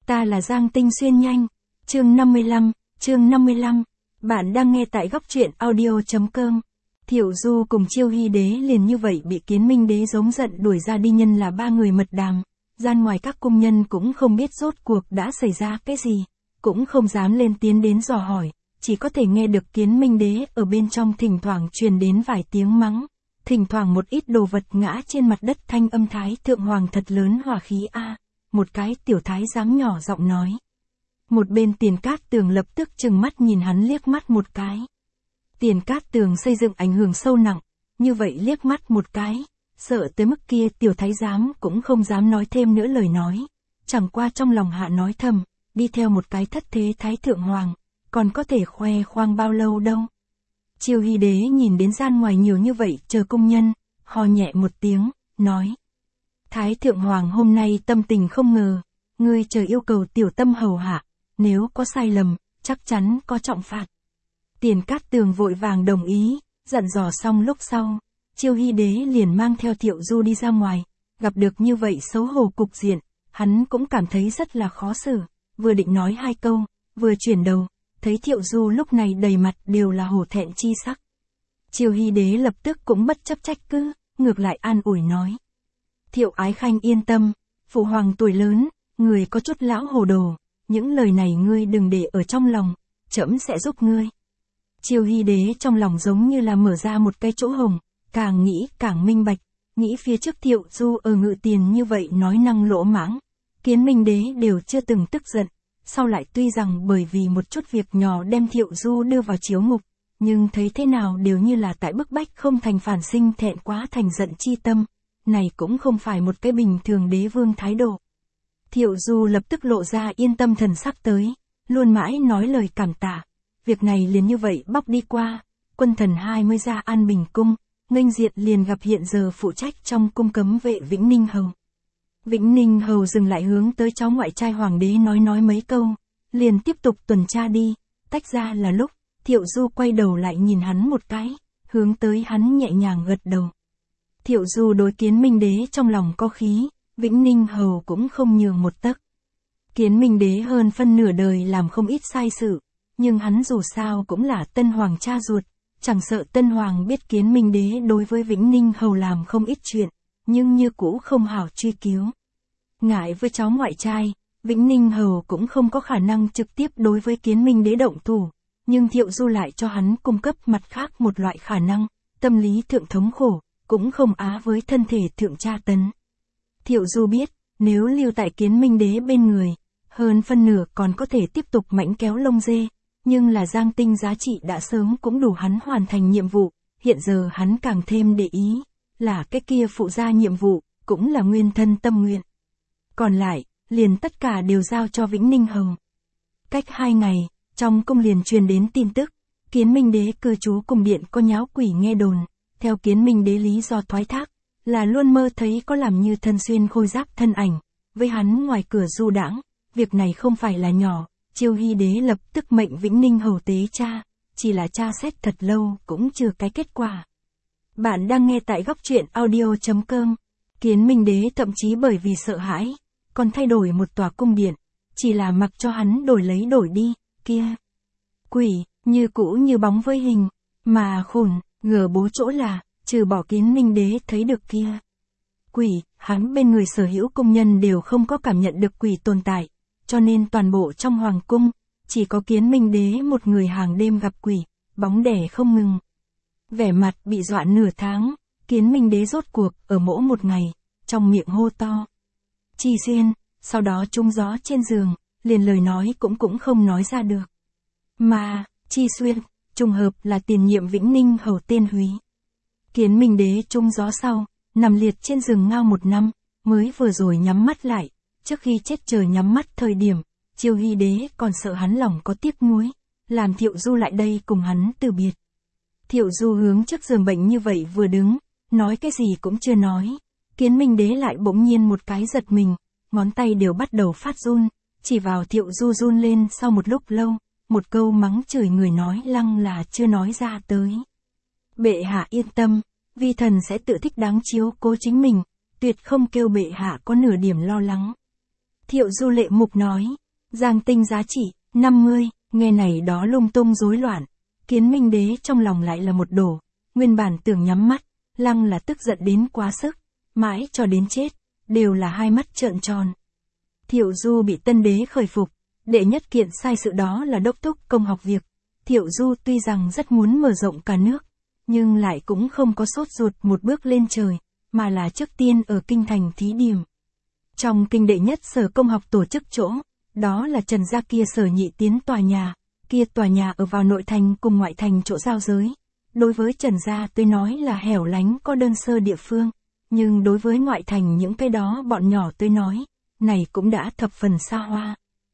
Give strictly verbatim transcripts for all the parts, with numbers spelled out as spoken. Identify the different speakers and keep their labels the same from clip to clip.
Speaker 1: Ta là Giang Tinh Xuyên nhanh. Chương năm mươi lăm, chương năm mươi lăm. Bạn đang nghe tại góc truyện audio.com. Thiệu Du cùng Chiêu Hy Đế liền như vậy bị Kiến Minh Đế giống giận đuổi ra đi, nhân là ba người mật đàm. Gian ngoài các cung nhân cũng không biết rốt cuộc đã xảy ra cái gì, cũng không dám lên tiếng đến dò hỏi, chỉ có thể nghe được Kiến Minh Đế ở bên trong thỉnh thoảng truyền đến vài tiếng mắng, thỉnh thoảng một ít đồ vật ngã trên mặt đất, thanh âm Thái Thượng Hoàng thật lớn hỏa khí a. Một cái tiểu thái giám nhỏ giọng nói. Một bên Tiền Cát Tường lập tức trừng mắt nhìn hắn liếc mắt một cái. Tiền Cát Tường xây dựng ảnh hưởng sâu nặng, như vậy liếc mắt một cái, sợ tới mức kia tiểu thái giám cũng không dám nói thêm nữa lời nói, chẳng qua trong lòng hạ nói thầm, đi theo một cái thất thế Thái Thượng Hoàng, còn có thể khoe khoang bao lâu đâu. Chiêu Hy Đế nhìn đến gian ngoài nhiều như vậy chờ công nhân, ho nhẹ một tiếng, nói. Thái Thượng Hoàng hôm nay tâm tình không ngờ, ngươi chờ yêu cầu tiểu tâm hầu hạ, nếu có sai lầm, chắc chắn có trọng phạt. Tiền Cát Tường vội vàng đồng ý, dặn dò xong lúc sau, Chiêu Hy Đế liền mang theo Thiệu Du đi ra ngoài, gặp được như vậy xấu hổ cục diện, hắn cũng cảm thấy rất là khó xử, vừa định nói hai câu, vừa chuyển đầu, thấy Thiệu Du lúc này đầy mặt đều là hổ thẹn chi sắc. Chiêu Hy Đế lập tức cũng bất chấp trách cứ, ngược lại an ủi nói. Thiệu Ái Khanh yên tâm, phụ hoàng tuổi lớn, người có chút lão hồ đồ, những lời này ngươi đừng để ở trong lòng, trẫm sẽ giúp ngươi. Chiêu Hy Đế trong lòng giống như là mở ra một cái chỗ hồng, càng nghĩ càng minh bạch, nghĩ phía trước Thiệu Du ở Ngự Tiền như vậy nói năng lỗ mãng, Kiến Minh Đế đều chưa từng tức giận, sau lại tuy rằng bởi vì một chút việc nhỏ đem Thiệu Du đưa vào chiếu ngục, nhưng thấy thế nào đều như là tại bức bách không thành phản sinh thẹn quá thành giận chi tâm. Này cũng không phải một cái bình thường đế vương thái độ. Thiệu Du lập tức lộ ra yên tâm thần sắc tới, luôn mãi nói lời cảm tạ. Việc này liền như vậy bóc đi qua, quân thần hai mươi ra An Bình Cung, nghênh diện liền gặp hiện giờ phụ trách trong cung cấm vệ Vĩnh Ninh Hầu. Vĩnh Ninh Hầu dừng lại hướng tới cháu ngoại trai hoàng đế nói nói mấy câu, liền tiếp tục tuần tra đi, tách ra là lúc, Thiệu Du quay đầu lại nhìn hắn một cái, hướng tới hắn nhẹ nhàng gật đầu. Thiệu Du đối Kiến Minh Đế trong lòng có khí, Vĩnh Ninh Hầu cũng không nhường một tấc. Kiến Minh Đế hơn phân nửa đời làm không ít sai sự, nhưng hắn dù sao cũng là Tân Hoàng cha ruột, chẳng sợ Tân Hoàng biết Kiến Minh Đế đối với Vĩnh Ninh Hầu làm không ít chuyện, nhưng như cũ không hảo truy cứu. Ngại với cháu ngoại trai, Vĩnh Ninh Hầu cũng không có khả năng trực tiếp đối với Kiến Minh Đế động thủ, nhưng Thiệu Du lại cho hắn cung cấp mặt khác một loại khả năng, tâm lý thượng thống khổ. Cũng không á với thân thể thượng tra tấn. Thiệu Du biết, nếu lưu tại Kiến Minh Đế bên người, hơn phân nửa còn có thể tiếp tục mãnh kéo lông dê, nhưng là Giang Tinh giá trị đã sớm cũng đủ hắn hoàn thành nhiệm vụ, hiện giờ hắn càng thêm để ý, là cái kia phụ gia nhiệm vụ, cũng là nguyên thân tâm nguyện. Còn lại, liền tất cả đều giao cho Vĩnh Ninh Hầu. Cách hai ngày, trong cung liền truyền đến tin tức, Kiến Minh Đế cư trú cung điện có nháo quỷ nghe đồn. Theo Kiến Minh Đế lý do thoái thác, là luôn mơ thấy có làm như thân xuyên khôi giáp thân ảnh, với hắn ngoài cửa du đãng, việc này không phải là nhỏ, Chiêu Hy Đế lập tức mệnh Vĩnh Ninh Hầu tế tra, chỉ là tra xét thật lâu cũng chưa cái kết quả. Bạn đang nghe tại góc truyện audio.com, Kiến Minh Đế thậm chí bởi vì sợ hãi, còn thay đổi một tòa cung điện, chỉ là mặc cho hắn đổi lấy đổi đi, kia. Quỷ, như cũ như bóng với hình, mà khủng. Ngờ bố chỗ là, trừ bỏ Kiến Minh Đế thấy được kia. Quỷ, hắn bên người sở hữu công nhân đều không có cảm nhận được quỷ tồn tại, cho nên toàn bộ trong hoàng cung, chỉ có Kiến Minh Đế một người hàng đêm gặp quỷ, bóng đẻ không ngừng. Vẻ mặt bị dọa nửa tháng, Kiến Minh Đế rốt cuộc ở mỗi một ngày, trong miệng hô to. Chi xuyên, sau đó trúng gió trên giường, liền lời nói cũng cũng không nói ra được. Mà, Chi xuyên. Trùng hợp là tiền nhiệm Vĩnh Ninh Hầu tên Húy. Kiến Minh Đế trúng gió sau, nằm liệt trên giường ngao một năm, mới vừa rồi nhắm mắt lại, trước khi chết trời nhắm mắt thời điểm, Chiêu Hy Đế còn sợ hắn lòng có tiếc nuối, làm Thiệu Du lại đây cùng hắn từ biệt. Thiệu Du hướng trước giường bệnh như vậy vừa đứng, nói cái gì cũng chưa nói, Kiến Minh Đế lại bỗng nhiên một cái giật mình, ngón tay đều bắt đầu phát run, chỉ vào Thiệu Du run lên sau một lúc lâu. Một câu mắng chửi người nói lăng là chưa nói ra tới. Bệ hạ yên tâm, vi thần sẽ tự thích đáng chiếu cố chính mình, tuyệt không kêu bệ hạ có nửa điểm lo lắng. Thiệu Du lệ mục nói. Giang tinh giá trị, năm mươi, nghe này đó lung tung rối loạn. Kiến Minh Đế trong lòng lại là một đổ, nguyên bản tưởng nhắm mắt, lăng là tức giận đến quá sức, mãi cho đến chết, đều là hai mắt trợn tròn. Thiệu Du bị tân đế khởi phục, đệ nhất kiện sai sự đó là đốc thúc công học việc. Thiệu Du tuy rằng rất muốn mở rộng cả nước, nhưng lại cũng không có sốt ruột một bước lên trời, mà là trước tiên ở kinh thành thí điểm. Trong kinh đệ nhất sở công học tổ chức chỗ, đó là Trần gia kia sở nhị tiến tòa nhà, kia tòa nhà ở vào nội thành cùng ngoại thành chỗ giao giới. Đối với Trần gia tôi nói là hẻo lánh có đơn sơ địa phương, nhưng đối với ngoại thành những cái đó bọn nhỏ tôi nói, này cũng đã thập phần xa hoa.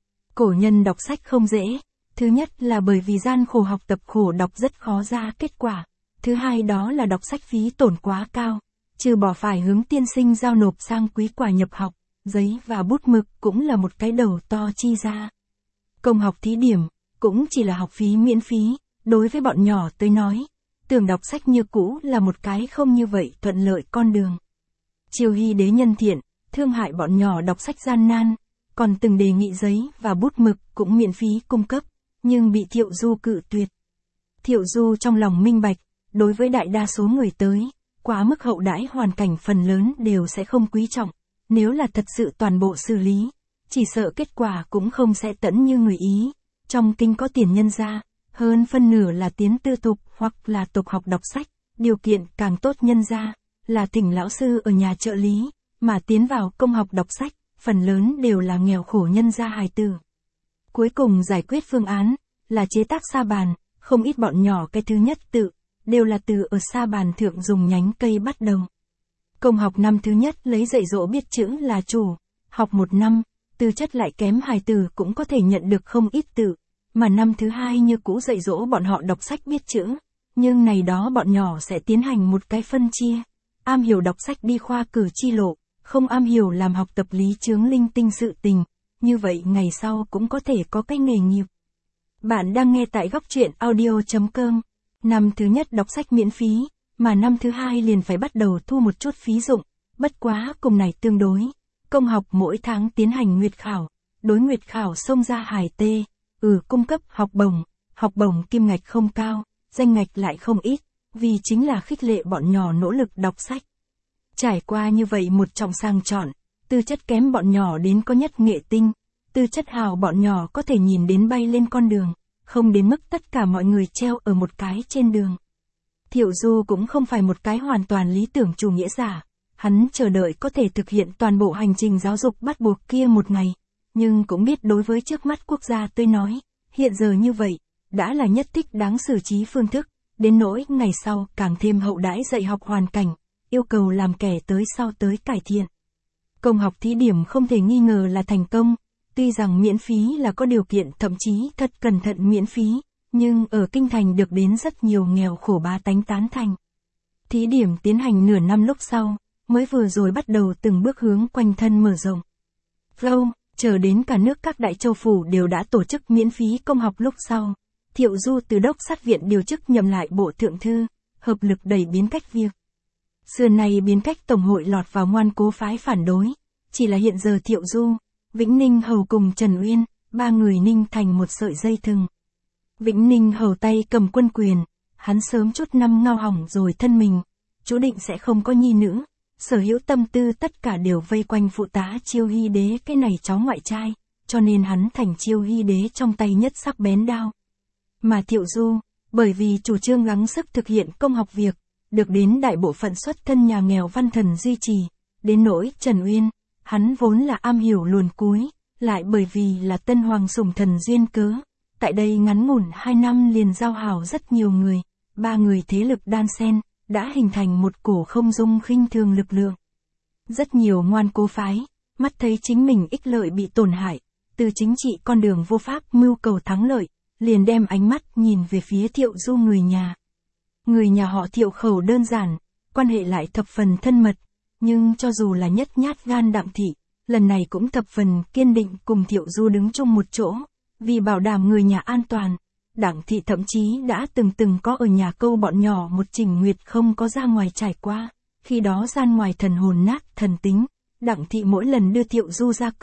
Speaker 1: Cổ nhân đọc sách không dễ, thứ nhất là bởi vì gian khổ học tập khổ đọc rất khó ra kết quả, thứ hai đó là đọc sách phí tổn quá cao, trừ bỏ phải hướng tiên sinh giao nộp sang quý quả nhập học, giấy và bút mực cũng là một cái đầu to chi ra. Công học thí điểm, cũng chỉ là học phí miễn phí, đối với bọn nhỏ tôi nói, tưởng đọc sách như cũ là một cái không như vậy thuận lợi con đường. Triều Hy đế nhân thiện, thương hại bọn nhỏ đọc sách gian nan, còn từng đề nghị giấy và bút mực cũng miễn phí cung cấp, nhưng bị Thiệu Du cự tuyệt. Thiệu Du trong lòng minh bạch, đối với đại đa số người tới, quá mức hậu đãi hoàn cảnh phần lớn đều sẽ không quý trọng, nếu là thật sự toàn bộ xử lý, chỉ sợ kết quả cũng không sẽ tẫn như người ý. Trong kinh có tiền nhân gia, hơn phân nửa là tiến tư tục hoặc là tục học đọc sách, điều kiện càng tốt nhân gia, là thỉnh lão sư ở nhà trợ lý, mà tiến vào công học đọc sách, phần lớn đều là nghèo khổ nhân gia hài tử. Cuối cùng giải quyết phương án, là chế tác sa bàn, không ít bọn nhỏ cái thứ nhất tự, đều là từ ở sa bàn thượng dùng nhánh cây bắt đầu. Công học năm thứ nhất lấy dạy dỗ biết chữ là chủ, học một năm, tư chất lại kém hài tử cũng có thể nhận được không ít tự, mà năm thứ hai như cũ dạy dỗ bọn họ đọc sách biết chữ, nhưng này đó bọn nhỏ sẽ tiến hành một cái phân chia, am hiểu đọc sách đi khoa cử chi lộ, không am hiểu làm học tập lý chướng linh tinh sự tình, như vậy ngày sau cũng có thể có cái nghề nghiệp. Bạn đang nghe tại góc truyện audio chấm com. Năm thứ nhất đọc sách miễn phí, mà năm thứ hai liền phải bắt đầu thu một chút phí dụng, bất quá cùng này tương đối. Công học mỗi tháng tiến hành nguyệt khảo, đối nguyệt khảo xông ra hài tê, ừ cung cấp học bổng, học bổng kim ngạch không cao, danh ngạch lại không ít, vì chính là khích lệ bọn nhỏ nỗ lực đọc sách. Trải qua như vậy một trọng sang chọn, tư chất kém bọn nhỏ đến có nhất nghệ tinh, tư chất hào bọn nhỏ có thể nhìn đến bay lên con đường, không đến mức tất cả mọi người treo ở một cái trên đường. Thiệu Du cũng không phải một cái hoàn toàn lý tưởng chủ nghĩa giả, hắn chờ đợi có thể thực hiện toàn bộ hành trình giáo dục bắt buộc kia một ngày, nhưng cũng biết đối với trước mắt quốc gia tôi nói, hiện giờ như vậy, đã là nhất thích đáng xử trí phương thức, đến nỗi ngày sau càng thêm hậu đãi dạy học hoàn cảnh, yêu cầu làm kẻ tới sau tới cải thiện. Công học thí điểm không thể nghi ngờ là thành công, tuy rằng miễn phí là có điều kiện thậm chí thật cẩn thận miễn phí, nhưng ở kinh thành được đến rất nhiều nghèo khổ bá tánh tán thành. Thí điểm tiến hành nửa năm lúc sau, mới vừa rồi bắt đầu từng bước hướng quanh thân mở rộng. Flow, chờ đến cả nước các đại châu phủ đều đã tổ chức miễn phí công học lúc sau, Thiệu Du từ đốc sát viện điều chức nhậm lại bộ thượng thư, hợp lực đẩy biến cách việc. Xưa này biến cách tổng hội lọt vào ngoan cố phái phản đối, chỉ là hiện giờ Thiệu Du, Vĩnh Ninh Hầu cùng Trần Uyên, ba người ninh thành một sợi dây thừng. Vĩnh Ninh Hầu tay cầm quân quyền, hắn sớm chút năm ngao hỏng rồi thân mình, chú định sẽ không có nhi nữ, sở hữu tâm tư tất cả đều vây quanh phụ tá Chiêu Hy đế cái này cháu ngoại trai, cho nên hắn thành Chiêu Hy đế trong tay nhất sắc bén đao. Mà Thiệu Du, bởi vì chủ trương gắng sức thực hiện công học việc, được đến đại bộ phận xuất thân nhà nghèo văn thần duy trì, đến nỗi Trần Uyên, hắn vốn là am hiểu luồn cúi, lại bởi vì là tân hoàng sủng thần duyên cớ, tại đây ngắn ngủn hai năm liền giao hảo rất nhiều người, ba người thế lực đan xen, đã hình thành một cổ không dung khinh thường lực lượng. Rất nhiều ngoan cố phái, mắt thấy chính mình ích lợi bị tổn hại, từ chính trị con đường vô pháp mưu cầu thắng lợi, liền đem ánh mắt nhìn về phía Thiệu Du người nhà. Người nhà họ Thiệu khẩu đơn giản, quan hệ lại thập phần thân mật, nhưng cho dù là nhất nhát gan Đặng thị, lần này cũng thập phần kiên định cùng Thiệu Du đứng chung một chỗ, vì bảo đảm người nhà an toàn. Đặng thị thậm chí đã từng từng có ở nhà câu bọn nhỏ một trình nguyệt không có ra ngoài trải qua, khi đó gian ngoài thần hồn nát thần tính, Đặng thị mỗi lần đưa Thiệu Du ra cửa,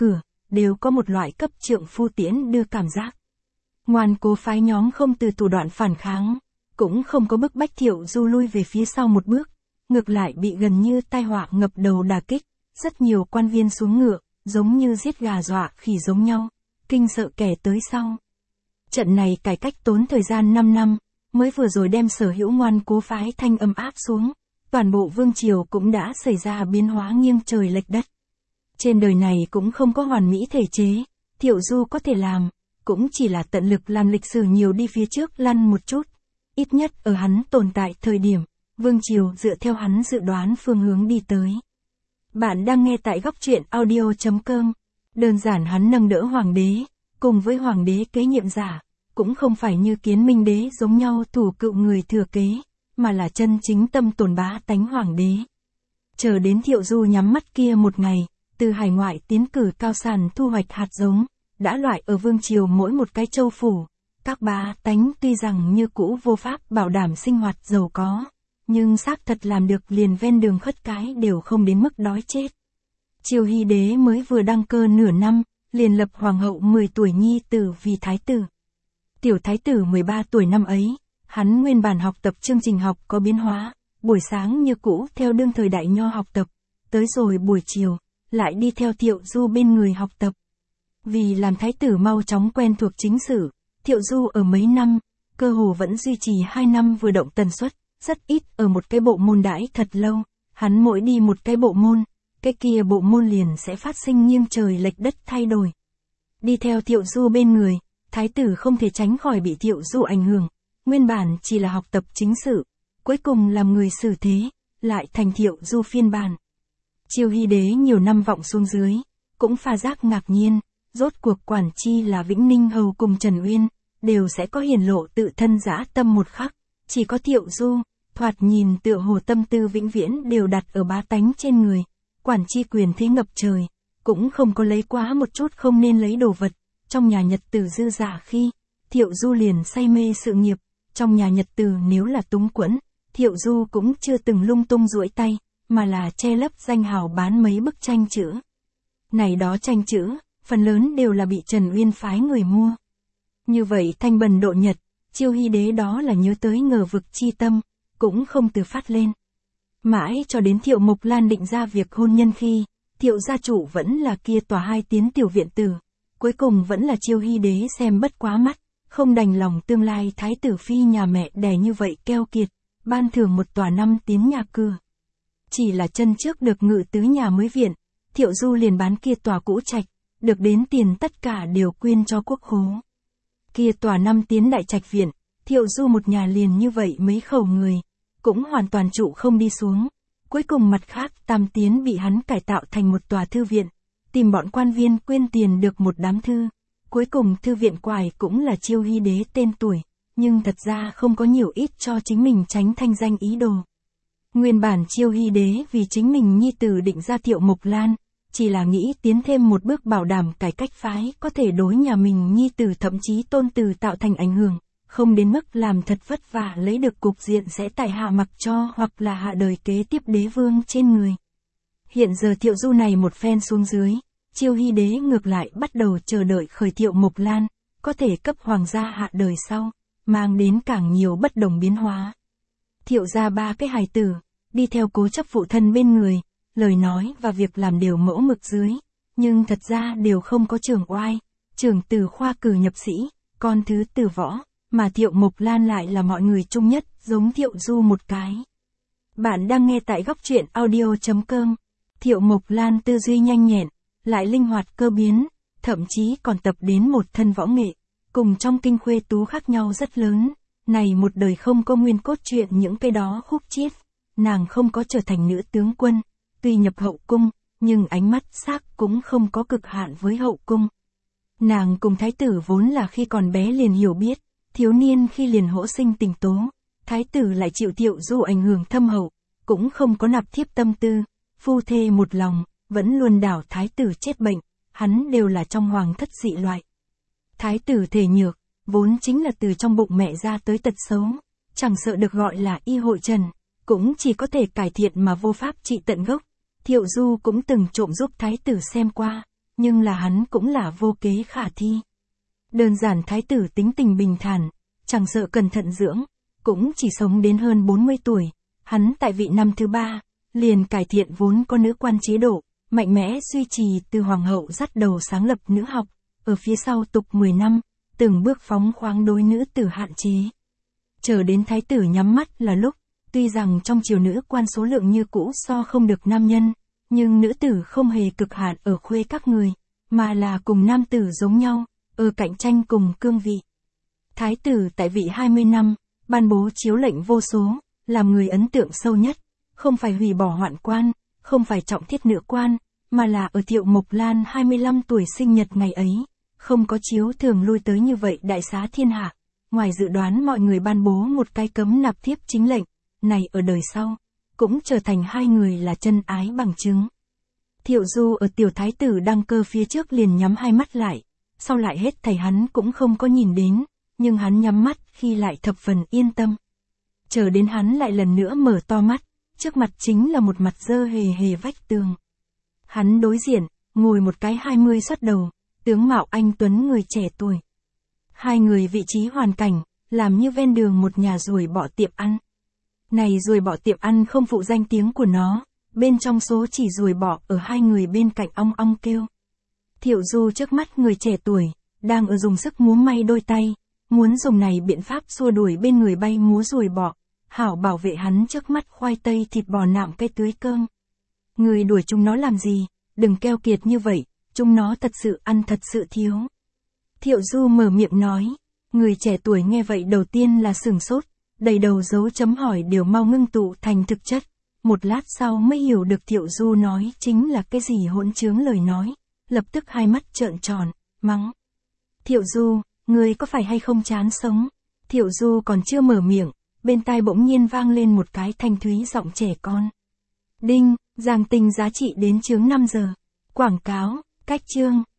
Speaker 1: đều có một loại cấp trượng phu tiễn đưa cảm giác. Ngoan cố phái nhóm không từ thủ đoạn phản kháng, cũng không có bức bách Thiệu Du lui về phía sau một bước, ngược lại bị gần như tai họa ngập đầu đả kích, rất nhiều quan viên xuống ngựa, giống như giết gà dọa khỉ giống nhau, kinh sợ kẻ tới sau. Trận này cải cách tốn thời gian năm năm, mới vừa rồi đem sở hữu ngoan cố phái thanh âm áp xuống, toàn bộ vương triều cũng đã xảy ra biến hóa nghiêng trời lệch đất. Trên đời này cũng không có hoàn mỹ thể chế, Thiệu Du có thể làm, cũng chỉ là tận lực làm lịch sử nhiều đi phía trước lăn một chút. Ít nhất ở hắn tồn tại thời điểm, vương triều dựa theo hắn dự đoán phương hướng đi tới. Bạn đang nghe tại góc truyện audio chấm com. Đơn giản hắn nâng đỡ hoàng đế, cùng với hoàng đế kế nhiệm giả, cũng không phải như Kiến Minh đế giống nhau thủ cựu người thừa kế, mà là chân chính tâm tồn bá tánh hoàng đế. Chờ đến Thiệu Du nhắm mắt kia một ngày, từ hải ngoại tiến cử cao sản thu hoạch hạt giống, đã loại ở vương triều mỗi một cái châu phủ. Các bá tánh tuy rằng như cũ vô pháp bảo đảm sinh hoạt giàu có, nhưng xác thật làm được liền ven đường khất cái đều không đến mức đói chết. Triều Hy đế mới vừa đăng cơ nửa năm, liền lập hoàng hậu mười tuổi nhi tử vì thái tử. Tiểu thái tử mười ba tuổi năm ấy, hắn nguyên bản học tập chương trình học có biến hóa, buổi sáng như cũ theo đương thời đại nho học tập, tới rồi buổi chiều, lại đi theo Thiệu Du bên người học tập. Vì làm thái tử mau chóng quen thuộc chính sử, Thiệu Du ở mấy năm, cơ hồ vẫn duy trì hai năm vừa động tần suất, rất ít ở một cái bộ môn đãi thật lâu, hắn mỗi đi một cái bộ môn, cái kia bộ môn liền sẽ phát sinh nghiêng trời lệch đất thay đổi. Đi theo Thiệu Du bên người, thái tử không thể tránh khỏi bị Thiệu Du ảnh hưởng, nguyên bản chỉ là học tập chính sử, cuối cùng làm người xử thế, lại thành Thiệu Du phiên bản. Triều Hy đế nhiều năm vọng xuống dưới, cũng pha giác ngạc nhiên, rốt cuộc quản chi là Vĩnh Ninh hầu cùng Trần Uyên, đều sẽ có hiển lộ tự thân dã tâm một khắc, chỉ có Thiệu Du, thoạt nhìn tựa hồ tâm tư vĩnh viễn đều đặt ở bá tánh trên người, quản chi quyền thế ngập trời, cũng không có lấy quá một chút không nên lấy đồ vật, trong nhà nhật tử dư dả khi, Thiệu Du liền say mê sự nghiệp, trong nhà nhật tử nếu là túng quẫn, Thiệu Du cũng chưa từng lung tung duỗi tay, mà là che lấp danh hào bán mấy bức tranh chữ. Này đó tranh chữ, phần lớn đều là bị Trần Uyên phái người mua. Như vậy thanh bần độ nhật, Triều Hy đế đó là nhớ tới ngờ vực chi tâm, cũng không từ phát lên. Mãi cho đến Thiệu Mộc Lan định ra việc hôn nhân khi, Thiệu gia chủ vẫn là kia tòa hai tiến tiểu viện tử, cuối cùng vẫn là Triều Hy đế xem bất quá mắt, không đành lòng tương lai thái tử phi nhà mẹ đẻ như vậy keo kiệt, ban thưởng một tòa năm tiến nhà cửa. Chỉ là chân trước được ngự tứ nhà mới viện, Thiệu Du liền bán kia tòa cũ trạch, được đến tiền tất cả đều quyên cho quốc khố. Kia tòa năm tiến đại trạch viện, Thiệu Du một nhà liền như vậy mấy khẩu người, cũng hoàn toàn trụ không đi xuống. Cuối cùng mặt khác tam tiến bị hắn cải tạo thành một tòa thư viện, tìm bọn quan viên quyên tiền được một đám thư. Cuối cùng thư viện quài cũng là Triều Hy đế tên tuổi, nhưng thật ra không có nhiều ít cho chính mình tránh thanh danh ý đồ. Nguyên bản Triều Hy đế vì chính mình nhi tử định ra Thiệu Mộc Lan, chỉ là nghĩ tiến thêm một bước bảo đảm cải cách phái có thể đối nhà mình nhi tử thậm chí tôn tử tạo thành ảnh hưởng, không đến mức làm thật vất vả lấy được cục diện sẽ tại hạ mặc cho hoặc là hạ đời kế tiếp đế vương trên người. Hiện giờ Thiệu Du này một phen xuống dưới, Triều Hy đế ngược lại bắt đầu chờ đợi khởi Thiệu Mộc Lan, có thể cấp hoàng gia hạ đời sau, mang đến càng nhiều bất đồng biến hóa. Thiệu gia ba cái hài tử, đi theo cố chấp phụ thân bên người, lời nói và việc làm đều mẫu mực dưới, nhưng thật ra đều không có trưởng oai, trưởng từ khoa cử nhập sĩ, con thứ từ võ, mà Thiệu Mộc Lan lại là mọi người chung nhất, giống Thiệu Du một cái. Bạn đang nghe tại góc truyện audio chấm com. Thiệu Mộc Lan tư duy nhanh nhẹn, lại linh hoạt cơ biến, thậm chí còn tập đến một thân võ nghệ, cùng trong kinh khuê tú khác nhau rất lớn. Này một đời không có nguyên cốt truyện những cái đó khúc chiết, nàng không có trở thành nữ tướng quân, tuy nhập hậu cung, nhưng ánh mắt sắc cũng không có cực hạn với hậu cung. Nàng cùng thái tử vốn là khi còn bé liền hiểu biết, thiếu niên khi liền hỗ sinh tình tố, thái tử lại chịu Thiệu Du ảnh hưởng thâm hậu, cũng không có nạp thiếp tâm tư, phu thê một lòng, vẫn luôn đảo thái tử chết bệnh, hắn đều là trong hoàng thất dị loại. Thái tử thể nhược, vốn chính là từ trong bụng mẹ ra tới tật xấu, chẳng sợ được gọi là y hội trần, cũng chỉ có thể cải thiện mà vô pháp trị tận gốc. Thiệu Du cũng từng trộm giúp thái tử xem qua, nhưng là hắn cũng là vô kế khả thi. Đơn giản thái tử tính tình bình thản, chẳng sợ cẩn thận dưỡng, cũng chỉ sống đến hơn bốn mươi tuổi, hắn tại vị năm thứ ba, liền cải thiện vốn có nữ quan chế độ, mạnh mẽ duy trì từ hoàng hậu dắt đầu sáng lập nữ học, ở phía sau tục mười năm, từng bước phóng khoáng đối nữ tử hạn chế. Chờ đến thái tử nhắm mắt là lúc, tuy rằng trong triều nữ quan số lượng như cũ so không được nam nhân, nhưng nữ tử không hề cực hạn ở khuê các người, mà là cùng nam tử giống nhau, ở cạnh tranh cùng cương vị. Thái tử tại vị hai mươi năm, ban bố chiếu lệnh vô số, làm người ấn tượng sâu nhất, không phải hủy bỏ hoạn quan, không phải trọng thiết nữ quan, mà là ở Thiệu Mộc Lan hai mươi lăm tuổi sinh nhật ngày ấy, không có chiếu thường lui tới như vậy đại xá thiên hạ. Ngoài dự đoán mọi người ban bố một cái cấm nạp thiếp chính lệnh, này ở đời sau, cũng trở thành hai người là chân ái bằng chứng. Thiệu Du ở tiểu thái tử đăng cơ phía trước liền nhắm hai mắt lại, sau lại hết thầy hắn cũng không có nhìn đến, nhưng hắn nhắm mắt khi lại thập phần yên tâm. Chờ đến hắn lại lần nữa mở to mắt, trước mặt chính là một mặt dơ hề hề vách tường. Hắn đối diện, ngồi một cái hai mươi xuất đầu, tướng mạo anh tuấn người trẻ tuổi. Hai người vị trí hoàn cảnh, làm như ven đường một nhà ruồi bọ tiệm ăn. Này ruồi bọ tiệm ăn không phụ danh tiếng của nó, bên trong số chỉ ruồi bọ ở hai người bên cạnh ong ong kêu. Thiệu Du trước mắt người trẻ tuổi, đang ở dùng sức múa may đôi tay, muốn dùng này biện pháp xua đuổi bên người bay múa ruồi bọ, hảo bảo vệ hắn trước mắt khoai tây thịt bò nạm cây tưới cơm. Người đuổi chúng nó làm gì, đừng keo kiệt như vậy, chúng nó thật sự ăn thật sự thiếu. Thiệu Du mở miệng nói, người trẻ tuổi nghe vậy đầu tiên là sửng sốt, đầy đầu dấu chấm hỏi đều mau ngưng tụ thành thực chất, một lát sau mới hiểu được Thiệu Du nói chính là cái gì hỗn trướng lời nói, lập tức hai mắt trợn tròn, mắng. Thiệu Du, ngươi có phải hay không chán sống? Thiệu Du còn chưa mở miệng, bên tai bỗng nhiên vang lên một cái thanh thúy giọng trẻ con. Đinh, giang tinh giá trị đến chướng năm giờ. Quảng cáo, cách chương.